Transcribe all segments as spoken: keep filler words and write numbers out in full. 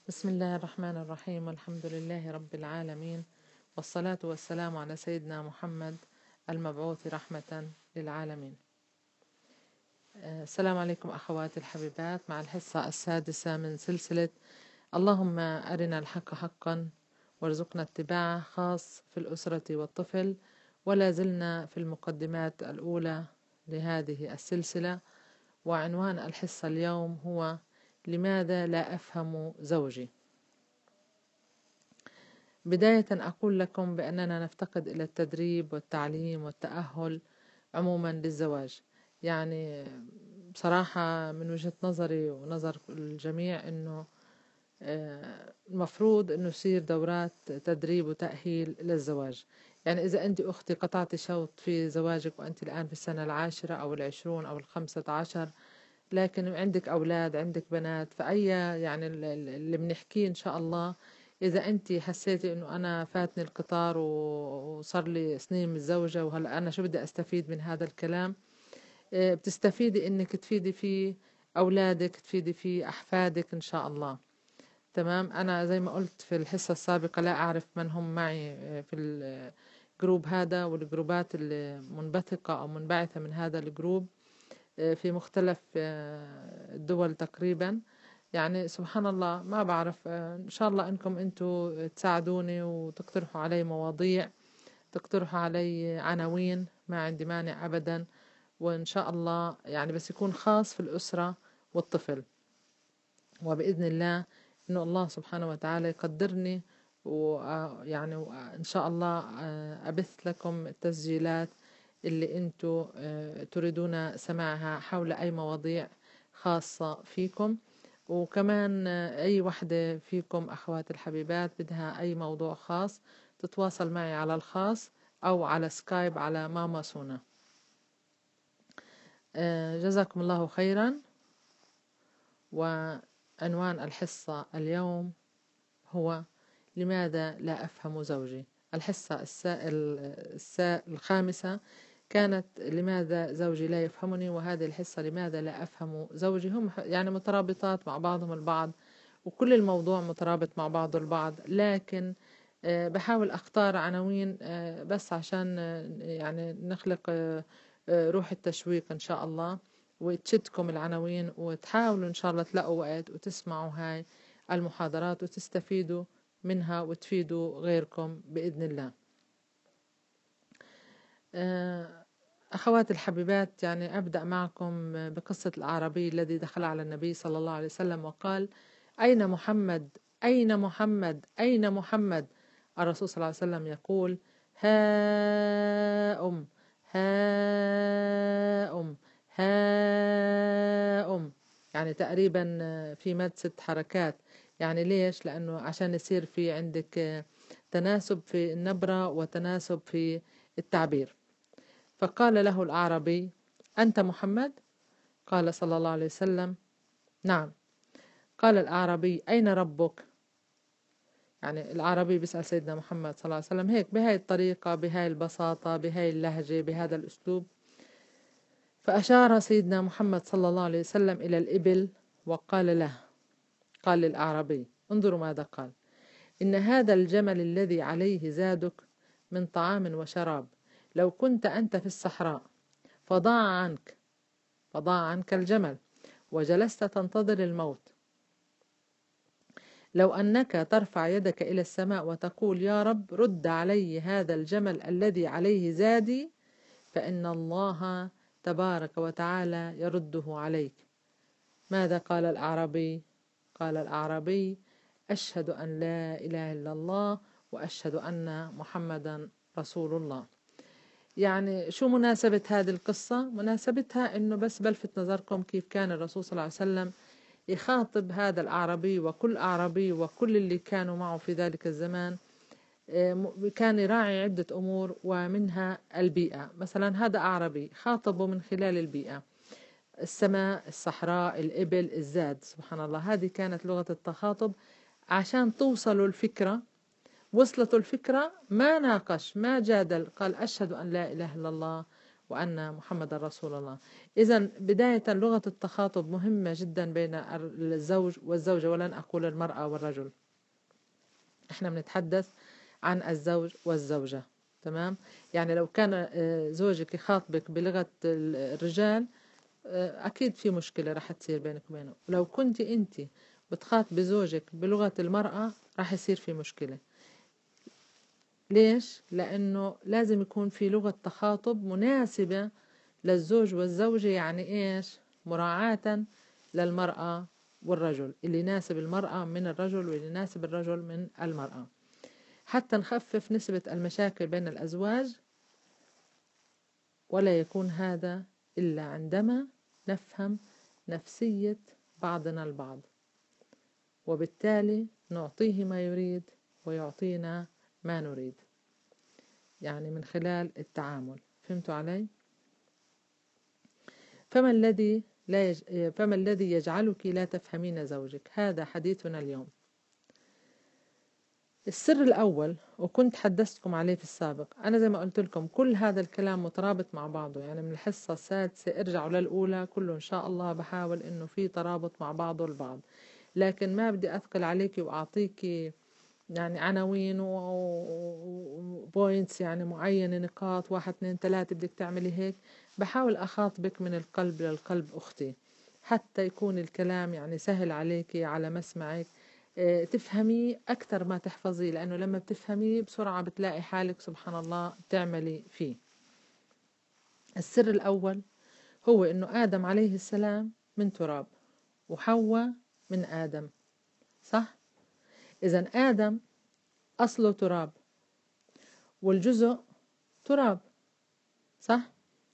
بسم الله الرحمن الرحيم، والحمد لله رب العالمين، والصلاة والسلام على سيدنا محمد المبعوث رحمة للعالمين. السلام عليكم أخواتي الحبيبات، مع الحصة السادسة من سلسلة اللهم أرنا الحق حقا وارزقنا اتباعه، خاص في الأسرة والطفل. ولا زلنا في المقدمات الأولى لهذه السلسلة، وعنوان الحصة اليوم هو لماذا لا أفهم زوجي. بداية أقول لكم بأننا نفتقد إلى التدريب والتعليم والتأهل عموما للزواج. يعني بصراحة من وجهة نظري ونظر الجميع أنه المفروض أنه يصير دورات تدريب وتأهيل للزواج. يعني إذا أنت أختي قطعت شوط في زواجك وأنت الآن في السنة العاشرة أو العشرون أو الخمسة عشر، لكن عندك أولاد عندك بنات، فأي يعني اللي بنحكيه إن شاء الله، إذا أنت حسيتي إنه أنا فاتني القطار وصار لي سنين متزوجة وهلأ أنا شو بدي أستفيد من هذا الكلام، بتستفيدي إنك تفيدي فيه أولادك، تفيدي فيه أحفادك إن شاء الله. تمام. أنا زي ما قلت في الحصة السابقة لا أعرف من هم معي في الجروب هذا والجروبات المنبثقة أو منبعثة من هذا الجروب في مختلف الدول تقريبا. يعني سبحان الله ما بعرف، إن شاء الله أنكم أنتوا تساعدوني وتقترحوا علي مواضيع، تقترحوا علي عناوين، ما عندي مانع أبدا. وإن شاء الله يعني بس يكون خاص في الأسرة والطفل، وبإذن الله إنه الله سبحانه وتعالى يقدرني، ويعني إن شاء الله أبث لكم التسجيلات اللي أنتوا تريدون سماعها حول أي مواضيع خاصة فيكم. وكمان أي وحدة فيكم أخوات الحبيبات بدها أي موضوع خاص تتواصل معي على الخاص أو على سكايب على ماما سونا. جزاكم الله خيرا. وعنوان الحصة اليوم هو لماذا لا أفهم زوجي. الحصة السا... الخامسة كانت لماذا زوجي لا يفهمني، وهذه الحصة لماذا لا أفهم زوجي. هم يعني مترابطات مع بعضهم البعض، وكل الموضوع مترابط مع بعضه البعض، لكن بحاول أختار عناوين بس عشان يعني نخلق روح التشويق إن شاء الله، وتشدكم العناوين وتحاولوا إن شاء الله تلاقوا وقت وتسمعوا هاي المحاضرات وتستفيدوا منها وتفيدوا غيركم بإذن الله. أخوات الحبيبات، يعني أبدأ معكم بقصة الأعرابي الذي دخل على النبي صلى الله عليه وسلم وقال: أين محمد؟ أين محمد؟ أين محمد؟ الرسول صلى الله عليه وسلم يقول: ها أم ها أم ها أم، يعني تقريبا في مد ست حركات. يعني ليش؟ لأنه عشان يصير في عندك تناسب في النبرة وتناسب في التعبير. فقال له الأعرابي: أنت محمد؟ قال صلى الله عليه وسلم: نعم. قال الأعرابي: أين ربك؟ يعني الأعرابي بيسأل سيدنا محمد صلى الله عليه وسلم هيك بهاي الطريقة، بهاي البساطة، بهاي اللهجة، بهذا الأسلوب. فأشار سيدنا محمد صلى الله عليه وسلم إلى الإبل وقال له، قال للأعرابي: انظروا ماذا قال: إن هذا الجمل الذي عليه زادك من طعام وشراب، لو كنت أنت في الصحراء فضاع عنك فضاع عنك الجمل وجلست تنتظر الموت، لو أنك ترفع يدك إلى السماء وتقول: يا رب رد علي هذا الجمل الذي عليه زادي، فإن الله تبارك وتعالى يرده عليك. ماذا قال الأعرابي؟ قال الأعرابي: أشهد أن لا إله إلا الله وأشهد أن محمدا رسول الله. يعني شو مناسبة هذه القصة؟ مناسبتها إنه بس بلفت نظركم كيف كان الرسول صلى الله عليه وسلم يخاطب هذا الأعرابي وكل أعرابي وكل اللي كانوا معه في ذلك الزمان. كان يراعي عدة أمور ومنها البيئة. مثلا هذا أعرابي خاطبه من خلال البيئة، السماء، الصحراء، الإبل، الزاد. سبحان الله، هذه كانت لغة التخاطب عشان توصلوا الفكرة. وصلت الفكرة، ما ناقش ما جادل، قال: أشهد أن لا إله إلا الله وأن محمد رسول الله. إذا بداية لغة التخاطب مهمة جدا بين الزوج والزوجة، ولن أقول المرأة والرجل، إحنا بنتحدث عن الزوج والزوجة. تمام؟ يعني لو كان زوجك يخاطبك بلغة الرجال أكيد في مشكلة رح تصير بينك وبينه، ولو كنت أنت بتخاطبي زوجك بلغة المرأة رح يصير في مشكلة. ليش؟ لأنه لازم يكون في لغة تخاطب مناسبة للزوج والزوجة. يعني إيش؟ مراعاة للمرأة والرجل، اللي يناسب المرأة من الرجل واللي يناسب الرجل من المرأة، حتى نخفف نسبة المشاكل بين الأزواج. ولا يكون هذا إلا عندما نفهم نفسية بعضنا البعض، وبالتالي نعطيه ما يريد ويعطينا ما نريد، يعني من خلال التعامل. فهمتوا علي؟ فما الذي لا يج... فما الذي يجعلك لا تفهمين زوجك؟ هذا حديثنا اليوم. السر الأول، وكنت حدثتكم عليه في السابق، أنا زي ما قلت لكم كل هذا الكلام مترابط مع بعضه، يعني من الحصة السادسة ارجعوا للأولى كله إن شاء الله بحاول إنه في ترابط مع بعضه البعض، لكن ما بدي أثقل عليكي وأعطيكي يعني عناوين وبوينتس يعني معينة، نقاط واحد اثنين ثلاثة بدك تعملي هيك. بحاول أخاطبك من القلب للقلب أختي، حتى يكون الكلام يعني سهل عليكي على مسمعك، اه تفهميه أكثر ما تحفظيه، لأنه لما بتفهميه بسرعة بتلاقي حالك سبحان الله تعملي فيه. السر الأول هو إنه آدم عليه السلام من تراب وحواء من آدم، صح؟ إذن آدم أصله تراب والجزء تراب، صح؟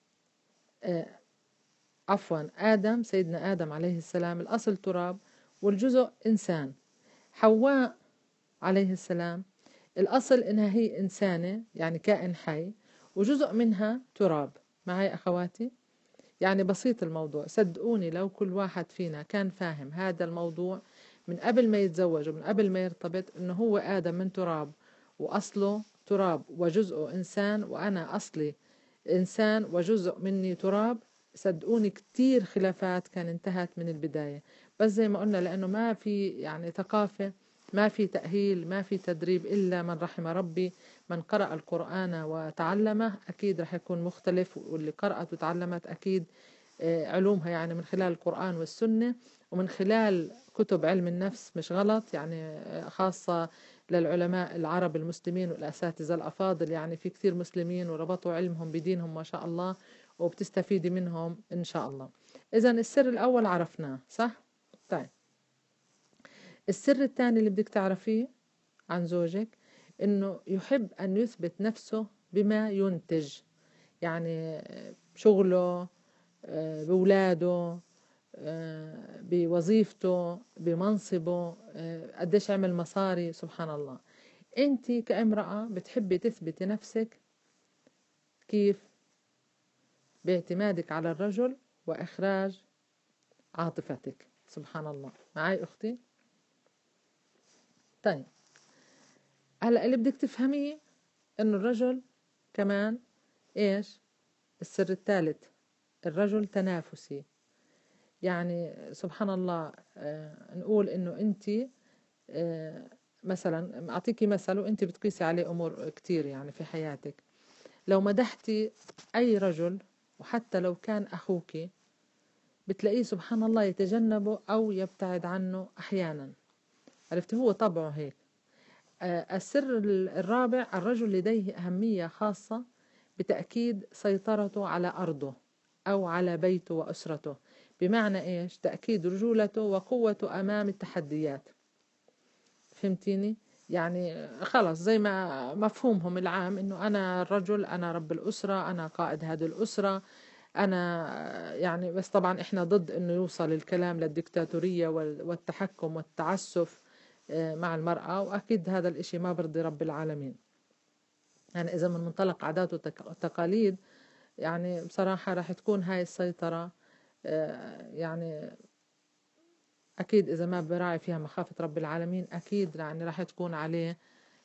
آه عفوا، آدم سيدنا آدم عليه السلام الأصل تراب والجزء إنسان. حواء عليه السلام الأصل إنها هي إنسانة يعني كائن حي، وجزء منها تراب. معي أخواتي؟ يعني بسيط الموضوع، صدقوني لو كل واحد فينا كان فاهم هذا الموضوع من قبل ما يتزوج ومن قبل ما يرتبط، إنه هو آدم من تراب وأصله تراب وجزءه إنسان، وأنا أصلي إنسان وجزء مني تراب، صدقوني كتير خلافات كان انتهت من البداية. بس زي ما قلنا لأنه ما في يعني ثقافة، ما في تأهيل، ما في تدريب، إلا من رحم ربي. من قرأ القرآن وتعلمه أكيد رح يكون مختلف، واللي قرأت وتعلمت أكيد علومها يعني من خلال القرآن والسنة ومن خلال كتب علم النفس، مش غلط يعني، خاصة للعلماء العرب المسلمين والأساتذة الأفاضل، يعني في كثير مسلمين وربطوا علمهم بدينهم ما شاء الله، وبتستفيدي منهم إن شاء الله. إذن السر الأول عرفناه، صح؟ طيب، السر الثاني اللي بدك تعرفيه عن زوجك إنه يحب أن يثبت نفسه بما ينتج، يعني شغله، بولاده، بوظيفته، بمنصبه، قديش عمل مصاري. سبحان الله، انت كامرأة بتحبي تثبتي نفسك كيف؟ باعتمادك على الرجل وإخراج عاطفتك. سبحان الله. معي أختي؟ طيب، هلأ اللي بدك تفهميه إنه الرجل كمان إيش؟ السر الثالث، الرجل تنافسي. يعني سبحان الله، آه نقول إنه أنت آه مثلا أعطيكي مثل وأنت بتقيسي عليه أمور كتير يعني في حياتك. لو مدحتي أي رجل وحتى لو كان أخوك بتلاقيه سبحان الله يتجنبه أو يبتعد عنه أحيانا. عرفتي؟ هو طبعه هيك. آه السر الرابع، الرجل لديه أهمية خاصة بتأكيد سيطرته على أرضه أو على بيته وأسرته. بمعنى إيش؟ تأكيد رجولته وقوته أمام التحديات. فهمتيني؟ يعني خلص زي ما مفهومهم العام إنه أنا الرجل، أنا رب الأسرة، أنا قائد هذه الأسرة، أنا يعني. بس طبعا إحنا ضد إنه يوصل الكلام للديكتاتورية والتحكم والتعسف مع المرأة، وأكيد هذا الإشي ما برضي رب العالمين. يعني إذا من منطلق عادات وتقاليد يعني بصراحة راح تكون هاي السيطرة يعني أكيد إذا ما براعي فيها مخافة رب العالمين أكيد يعني راح تكون عليه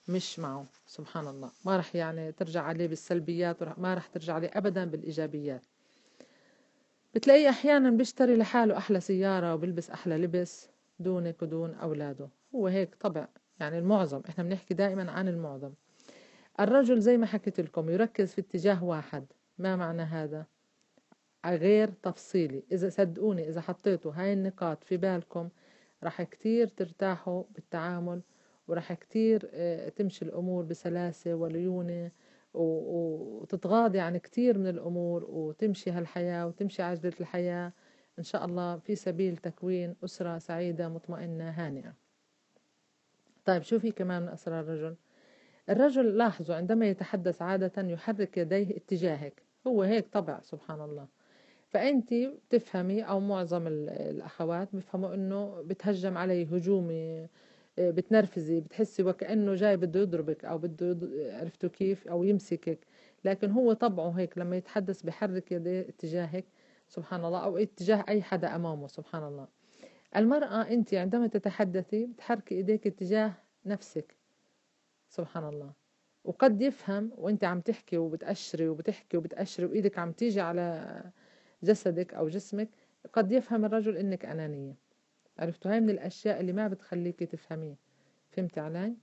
مش معه. سبحان الله، ما رح يعني ترجع عليه بالسلبيات، ما رح ترجع عليه أبدا بالإيجابيات. بتلاقيه أحيانا بيشتري لحاله أحلى سيارة وبيلبس أحلى لبس دونك ودون أولاده. هو هيك طبع، يعني المعظم، إحنا بنحكي دائما عن المعظم. الرجل زي ما حكيت لكم يركز في اتجاه واحد. ما معنى هذا؟ غير تفصيلي. إذا صدقوني إذا حطيتوا هاي النقاط في بالكم رح كتير ترتاحوا بالتعامل، ورح كتير آه، تمشي الأمور بسلاسة وليونة، وتتغاضي عن كتير من الأمور، وتمشي هالحياة وتمشي عجلة الحياة إن شاء الله في سبيل تكوين أسرة سعيدة مطمئنة هانئة. طيب شو في كمان من أسرار الرجل؟ الرجل لاحظوا عندما يتحدث عادة يحرك يديه اتجاهك. هو هيك طبع سبحان الله. فأنت بتفهمي أو معظم الأخوات بيفهموا إنه بتهجم علي هجومي، بتنرفزي، بتحسي وكأنه جاي بده يضربك أو بده يض... عرفتوا كيف، أو يمسكك. لكن هو طبعه هيك، لما يتحدث بحرك يديه اتجاهك سبحان الله، أو اتجاه أي حدا أمامه سبحان الله. المرأة أنت عندما تتحدثي بتحركي إيديك اتجاه نفسك سبحان الله. وقد يفهم وانت عم تحكي وبتأشري وبتحكي وبتأشري وإيدك عم تيجي على جسدك أو جسمك، قد يفهم الرجل إنك أنانية. عرفتوا؟ هاي من الأشياء اللي ما بتخليكي تفهميه. فهمتي علي؟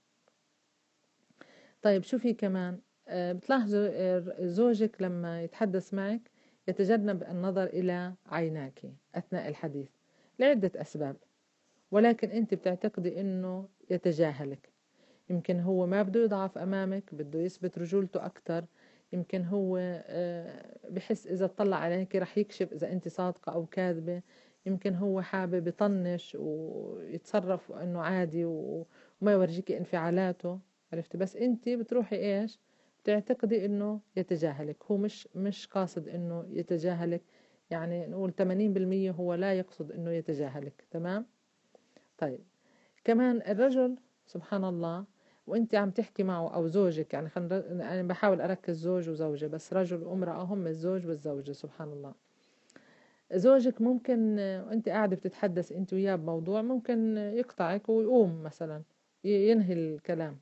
طيب شو في كمان؟ آه بتلاحظوا آه زوجك لما يتحدث معك يتجنب النظر إلى عيناك أثناء الحديث لعدة أسباب، ولكن أنت بتعتقدي إنه يتجاهلك. يمكن هو ما بده يضعف أمامك، بده يثبت رجولته أكتر. يمكن هو بحس إذا اطلع عليك رح يكشف إذا أنت صادقة أو كاذبة. يمكن هو حابب يطنش ويتصرف إنه عادي وما يورجيكي انفعالاته. عرفتي؟ بس أنت بتروحي إيش، بتعتقدي إنه يتجاهلك. هو مش مش قاصد إنه يتجاهلك، يعني نقول ثمانين بالمية هو لا يقصد إنه يتجاهلك. تمام؟ طيب كمان الرجل سبحان الله وانت عم تحكي معه او زوجك، يعني خلينا انا بحاول اركز زوج وزوجة، بس رجل وامرأة هم الزوج والزوجة سبحان الله. زوجك ممكن وانت قاعدة بتتحدث انت وياه بموضوع ممكن يقطعك ويقوم مثلا ينهي الكلام،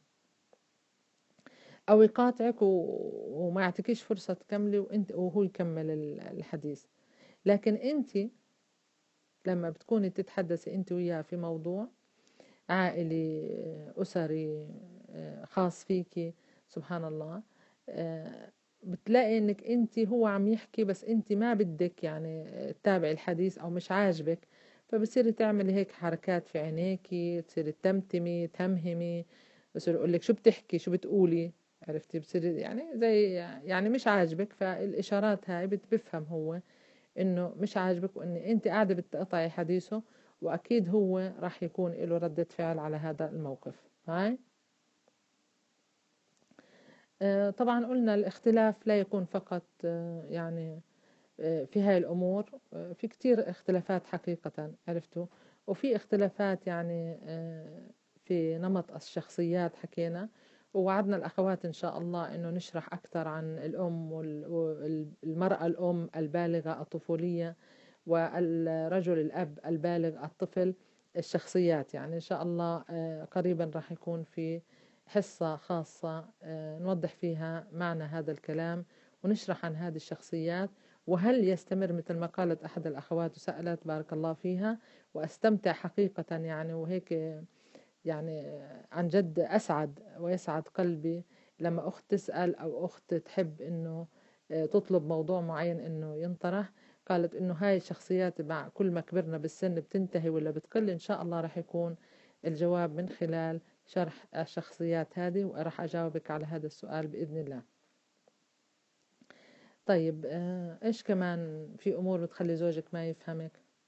او يقاطعك وما يعطيكيش فرصة تكملي وانت وهو يكمل الحديث. لكن انت لما بتكوني تتحدثي انت وياه في موضوع عائلي أسري خاص فيكي سبحان الله، بتلاقي انك انت هو عم يحكي بس انت ما بدك يعني تتابعي الحديث او مش عاجبك، فبصيري تعملي هيك حركات في عينيكي، تصيري تمتمي تهمهمي، بصير يقول لك شو بتحكي شو بتقولي. عرفتي؟ بصير يعني زي يعني مش عاجبك، فالاشارات هاي بتفهم هو انه مش عاجبك وان انت قاعده بتقطعي حديثه، واكيد هو راح يكون له ردة فعل على هذا الموقف. هاي آه طبعا قلنا الاختلاف لا يكون فقط آه يعني آه في هاي الامور، آه في كتير اختلافات حقيقة. عرفتوا؟ وفي اختلافات يعني آه في نمط الشخصيات حكينا، ووعدنا الأخوات إن شاء الله إنه نشرح أكثر عن الأم والمرأة الأم البالغة الطفولية، والرجل الأب البالغ الطفل الشخصيات. يعني إن شاء الله قريبا راح يكون في حصة خاصة نوضح فيها معنى هذا الكلام ونشرح عن هذه الشخصيات، وهل يستمر مثل ما قالت أحد الأخوات وسألت بارك الله فيها وأستمتع حقيقة يعني، وهيك يعني عن جد أسعد ويسعد قلبي لما أخت تسأل أو أخت تحب إنه تطلب موضوع معين إنه ينطرح. قالت إنه هاي الشخصيات مع كل ما كبرنا بالسن بتنتهي ولا بتقل. إن شاء الله رح يكون الجواب من خلال شرح الشخصيات هذه، ورح أجاوبك على هذا السؤال بإذن الله. طيب إيش كمان في أمور بتخلي زوجك ما يفهمك؟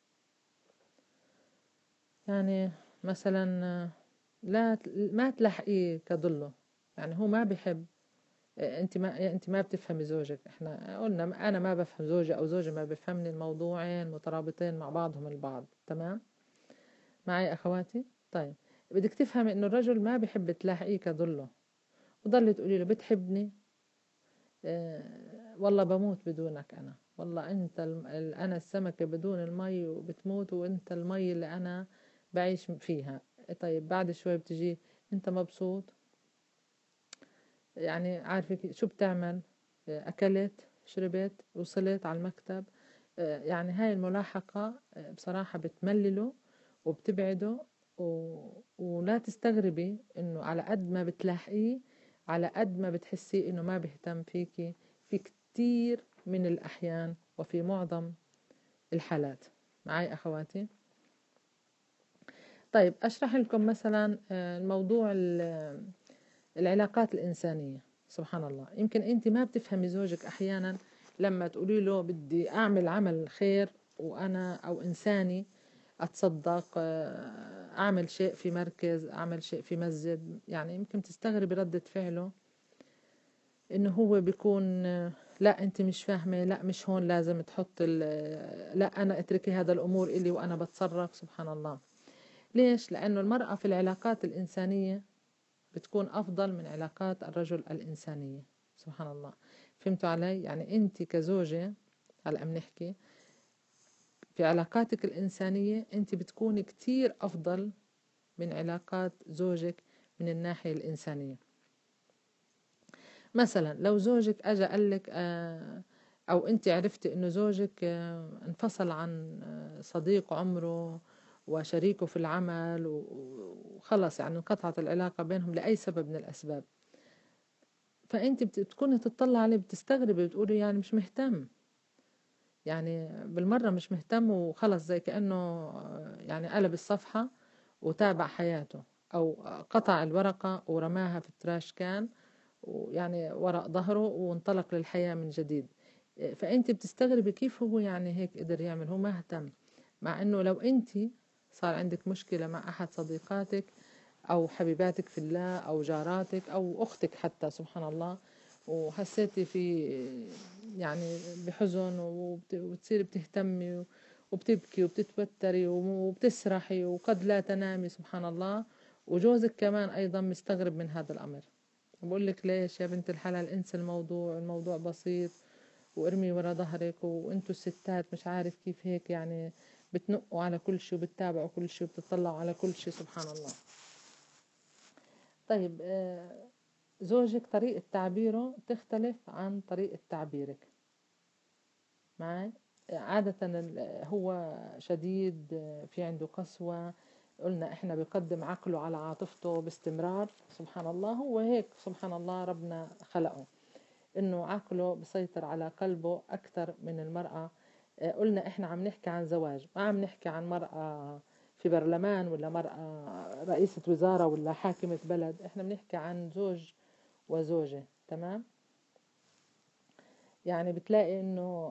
يعني مثلا لا ما تلحقيه كضله، يعني هو ما بيحب انت ما انت ما بتفهمي زوجك. احنا قلنا انا ما بفهم زوجي او زوجي ما بفهمني، الموضوعين مترابطين مع بعضهم البعض. تمام معي اخواتي؟ طيب بدك تفهمي انه الرجل ما بيحب تلاحقيه كضله وضل تقولي له بتحبني، اه والله بموت بدونك، انا والله انت ال... انا السمكة بدون المي وبتموت، وانت المي اللي انا بعيش فيها. طيب بعد شوي بتجي انت مبسوط؟ يعني عارفة شو بتعمل، أكلت، شربت، وصلت على المكتب. يعني هاي الملاحقة بصراحة بتملله وبتبعده. و... ولا تستغربي إنه على قد ما بتلاحقيه على قد ما بتحسي إنه ما بيهتم فيكي في كتير من الأحيان وفي معظم الحالات. معي أخواتي؟ طيب أشرح لكم مثلا الموضوع العلاقات الإنسانية. سبحان الله، يمكن أنت ما بتفهمي زوجك أحيانا لما تقولي له بدي أعمل عمل خير وأنا أو إنساني، أتصدق، أعمل شيء في مركز، أعمل شيء في مسجد. يعني يمكن تستغربي ردة فعله، إنه هو بيكون لا أنت مش فاهمة، لا مش هون لازم تحط، لا أنا أتركي هذا الأمور إلي وأنا بتصرف. سبحان الله. ليش؟ لأنه المرأة في العلاقات الإنسانية بتكون أفضل من علاقات الرجل الإنسانية. سبحان الله. فهمتوا علي؟ يعني أنت كزوجة، هلأ بنحكي في علاقاتك الإنسانية، أنت بتكوني كتير أفضل من علاقات زوجك من الناحية الإنسانية. مثلا لو زوجك أجا قال لك آه أو أنت عرفتي إنه زوجك آه انفصل عن آه صديق عمره وشريكه في العمل وخلص، يعني انقطعت العلاقة بينهم لأي سبب من الأسباب، فأنت بتكوني تطلع عليه بتستغربي، بتقولي يعني مش مهتم، يعني بالمرة مش مهتم وخلص، زي كأنه يعني قلب الصفحة وتابع حياته، أو قطع الورقة ورماها في التراش كان، ويعني وراء ظهره وانطلق للحياة من جديد. فأنت بتستغربي كيف هو يعني هيك قدر يعمل، هو ما اهتم. مع أنه لو أنت صار عندك مشكلة مع أحد صديقاتك أو حبيباتك في الله أو جاراتك أو أختك حتى، سبحان الله، وحسيتي في يعني بحزن وبتصير بتهتمي وبتبكي وبتتوتري وبتسرحي وقد لا تنامي، سبحان الله، وجوزك كمان أيضا مستغرب من هذا الأمر، بقول لك ليش يا بنت الحلال، انسى الموضوع، الموضوع بسيط وارمي ورا ظهرك، وانتوا الستات مش عارف كيف هيك يعني بتنقوا على كل شيء وبتتابعوا كل شيء وبتطلعوا على كل شيء. سبحان الله. طيب زوجك طريقة تعبيره تختلف عن طريقة تعبيرك معي. عادة هو شديد، في عنده قسوة، قلنا احنا بيقدم عقله على عاطفته باستمرار. سبحان الله، هو هيك سبحان الله ربنا خلقه، انه عقله بيسيطر على قلبه اكثر من المرأة. قلنا احنا عم نحكي عن زواج، ما عم نحكي عن مرأة في برلمان ولا مرأة رئيسة وزارة ولا حاكمة بلد، احنا بنحكي عن زوج وزوجة. تمام. يعني بتلاقي انه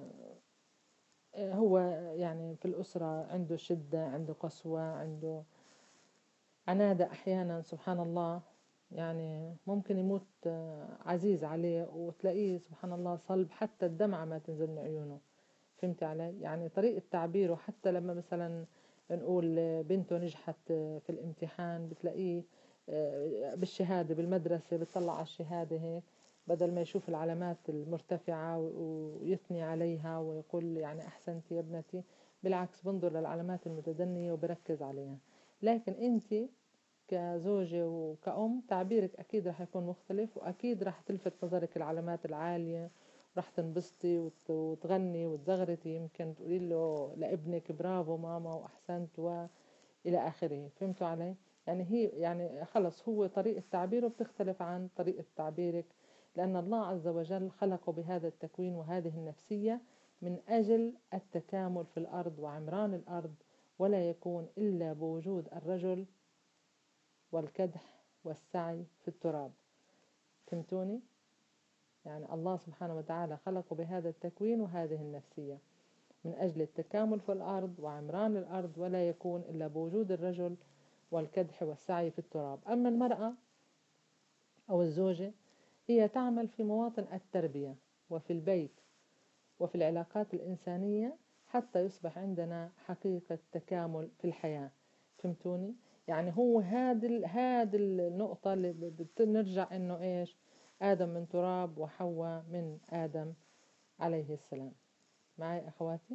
هو يعني في الأسرة عنده شدة، عنده قسوة، عنده عنادة أحيانا. سبحان الله، يعني ممكن يموت عزيز عليه وتلاقيه سبحان الله صلب، حتى الدمعة ما تنزل من عيونه. فهمت علي؟ يعني طريقة تعبيره، حتى لما مثلا نقول بنته نجحت في الامتحان بتلاقيه بالشهادة بالمدرسة بتطلع على الشهادة هيك، بدل ما يشوف العلامات المرتفعة ويثني عليها ويقول يعني أحسنت يا ابنتي، بالعكس بنظر للعلامات المتدنية وبركز عليها. لكن أنت كزوجة وكأم تعبيرك أكيد رح يكون مختلف، وأكيد رح تلفت نظرك العلامات العالية، رح تنبسطي وتغني وتزغرتي، يمكن تقولي له لابنك برافو ماما وأحسنت وإلى آخره. فهمتوا علي؟ يعني هي يعني خلص هو طريقة تعبيره بتختلف عن طريقة تعبيرك، لأن الله عز وجل خلقه بهذا التكوين وهذه النفسية من أجل التكامل في الأرض وعمران الأرض، ولا يكون إلا بوجود الرجل والكدح والسعي في التراب. فهمتوني؟ يعني الله سبحانه وتعالى خلقه بهذا التكوين وهذه النفسية من أجل التكامل في الأرض وعمران الأرض، ولا يكون إلا بوجود الرجل والكدح والسعي في التراب. أما المرأة أو الزوجة هي تعمل في مواطن التربية وفي البيت وفي العلاقات الإنسانية حتى يصبح عندنا حقيقة تكامل في الحياة. فهمتوني؟ يعني هو هذه هذه النقطة اللي بنرجع إنه إيش، آدم من تراب وحواء من آدم عليه السلام. معي أخواتي؟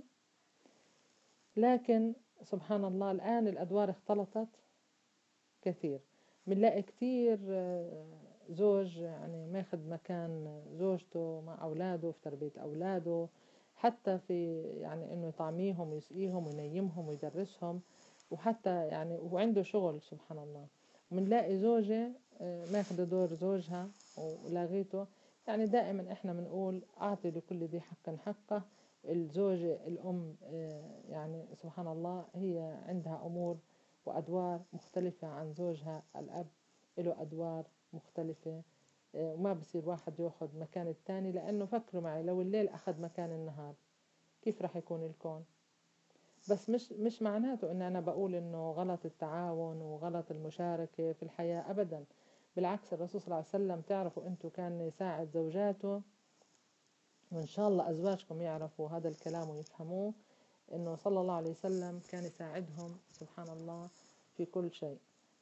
لكن سبحان الله الآن الأدوار اختلطت كثير. بنلاقي كتير آه، زوج يعني ماخد مكان زوجته مع أولاده في تربية أولاده، حتى في يعني إنه يطعميهم ويسقيهم وينيمهم ويدرسهم، وحتى يعني وعنده شغل سبحان الله. وبنلاقي زوجة آه، ماخدة دور زوجها ولاغيته. يعني دائما إحنا بنقول أعطي لكل ذي حق حقه. الزوجة الأم آه، يعني سبحان الله هي عندها أمور وأدوار مختلفة عن زوجها الأب، له أدوار مختلفة. آه، وما بصير واحد ياخد مكان التاني، لأنه فكروا معي لو الليل أخذ مكان النهار كيف رح يكون الكون؟ بس مش مش معناته إن أنا بقول إنه غلط التعاون وغلط المشاركة في الحياة أبدا. بالعكس الرسول صلى الله عليه وسلم تعرفوا أنتوا كان يساعد زوجاته، وإن شاء الله أزواجكم يعرفوا هذا الكلام ويفهموه، إنه صلى الله عليه وسلم كان يساعدهم سبحان الله في كل شيء.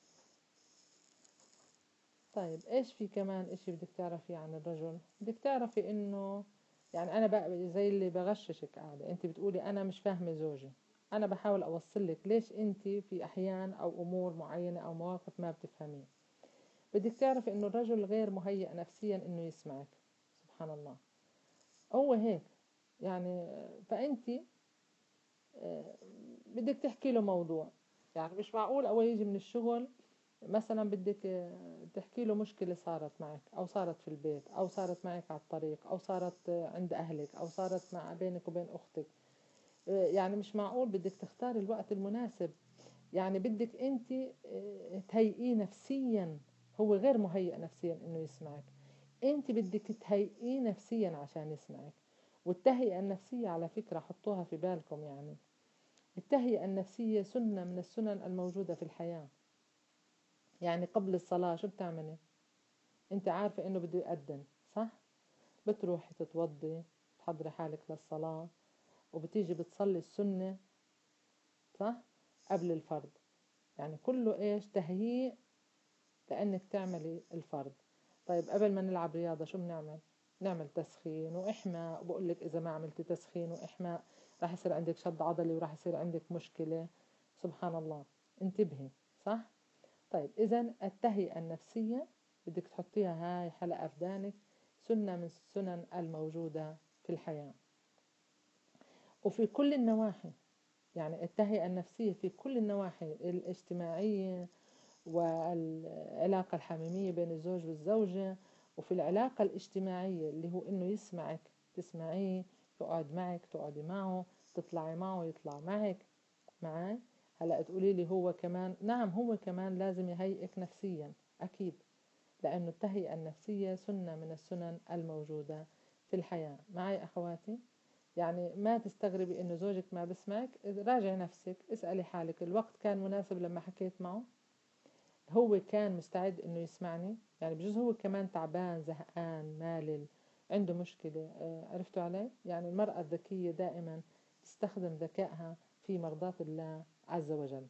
طيب إيش في كمان إشي بدك تعرفي عن الرجل؟ بدك تعرفي إنه يعني أنا بقى زي اللي بغششك قاعدة، أنت بتقولي أنا مش فاهمة زوجي، أنا بحاول أوصلك ليش أنت في أحيان أو أمور معينة أو مواقف ما بتفهميه. بدك تعرفي إنه الرجل غير مهيئ نفسيا إنه يسمعك سبحان الله، هو هيك يعني. فأنت آه، بدك تحكي له موضوع، يعني مش معقول أول يجي من الشغل مثلا بدك آه، تحكي له مشكلة صارت معك أو صارت في البيت أو صارت معك على الطريق أو صارت آه، عند أهلك أو صارت مع بينك وبين أختك. آه، يعني مش معقول بدك تختار الوقت المناسب. يعني بدك أنت آه، تهيئيه نفسيا، هو غير مهيئ نفسيا إنه يسمعك، أنت بدك تهيئيه نفسيا عشان يسمعك. والتهيئة النفسية على فكرة حطوها في بالكم، يعني التهيئة النفسية سنة من السنن الموجودة في الحياة. يعني قبل الصلاة شو بتعملي؟ انت عارفة انه بده يأذن صح؟ بتروحي تتوضي، تحضري حالك للصلاة، وبتيجي بتصلي السنة صح؟ قبل الفرض. يعني كله ايش؟ تهيئ لانك تعملي الفرض. طيب قبل ما نلعب رياضة شو بنعمل؟ نعمل تسخين وإحماء. وبقول لك إذا ما عملتي تسخين وإحماء راح يصير عندك شد عضلي وراح يصير عندك مشكلة سبحان الله. انتبهي صح؟ طيب إذا التهيئة النفسية بدك تحطيها هاي حلقة في دانك، سنة من السنن الموجودة في الحياة وفي كل النواحي. يعني التهيئة النفسية في كل النواحي الاجتماعية والعلاقة الحميمية بين الزوج والزوجة، وفي العلاقة الاجتماعية اللي هو إنه يسمعك تسمعيه، يقعد معك تقعدي معه، تطلعي معه يطلع معك معي. هلأ تقولي لي هو كمان، نعم هو كمان لازم يهيئك نفسيا أكيد، لأنه التهيئة النفسية سنة من السنن الموجودة في الحياة معي أخواتي. يعني ما تستغربي إنه زوجك ما بسمعك، راجع نفسك اسألي حالك الوقت كان مناسب لما حكيت معه؟ هو كان مستعد إنه يسمعني؟ يعني بجوز هو كمان تعبان زهقان مالل عنده مشكلة. آه، عرفتوا علي؟ يعني المرأة الذكية دائما تستخدم ذكائها في مرضاة الله عز وجل.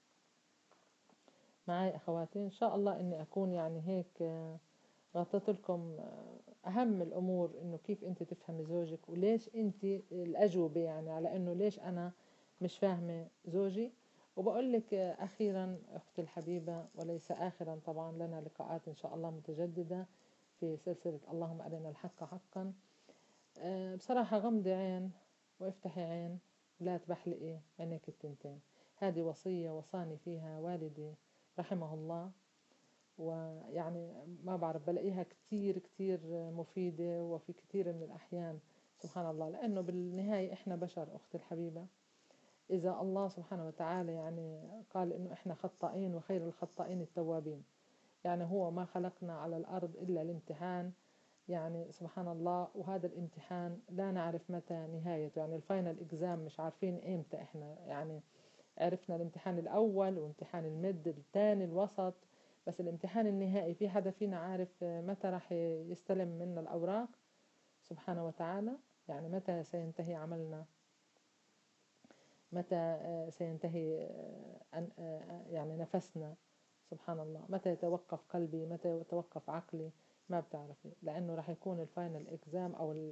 معي أخواتي إن شاء الله إني أكون يعني هيك آه، غطيت لكم آه، أهم الأمور، إنه كيف أنت تفهمي زوجك وليش أنت الأجوبة يعني على إنه ليش أنا مش فاهمة زوجي. وبقول لك آه، أخيرا أختي الحبيبة وليس آخرا، طبعا لنا لقاءات إن شاء الله متجددة في سلسلة اللهم أرنا الحق حقا. آه، بصراحة غمضي عين وافتحي عين، لا تبحلقي عينيك التنتين. هذه وصية وصاني فيها والدي رحمه الله، ويعني ما بعرف بلاقيها كتير كتير مفيدة وفي كتير من الأحيان سبحان الله. لأنه بالنهاية إحنا بشر أختي الحبيبة، إذا الله سبحانه وتعالى يعني قال إنه إحنا خطائين وخير الخطائين التوابين، يعني هو ما خلقنا على الأرض إلا الامتحان. يعني سبحان الله، وهذا الامتحان لا نعرف متى نهايته، يعني الفاينل إكزام مش عارفين إمتى. إحنا يعني عرفنا الامتحان الأول وامتحان المد الثاني الوسط، بس الامتحان النهائي في حدا فينا عارف متى راح يستلم منا الأوراق سبحانه وتعالى؟ يعني متى سينتهي عملنا، متى سينتهي يعني نفسنا سبحان الله، متى يتوقف قلبي، متى يتوقف عقلي؟ ما بتعرفي، لأنه راح يكون الفاينل إكزام أو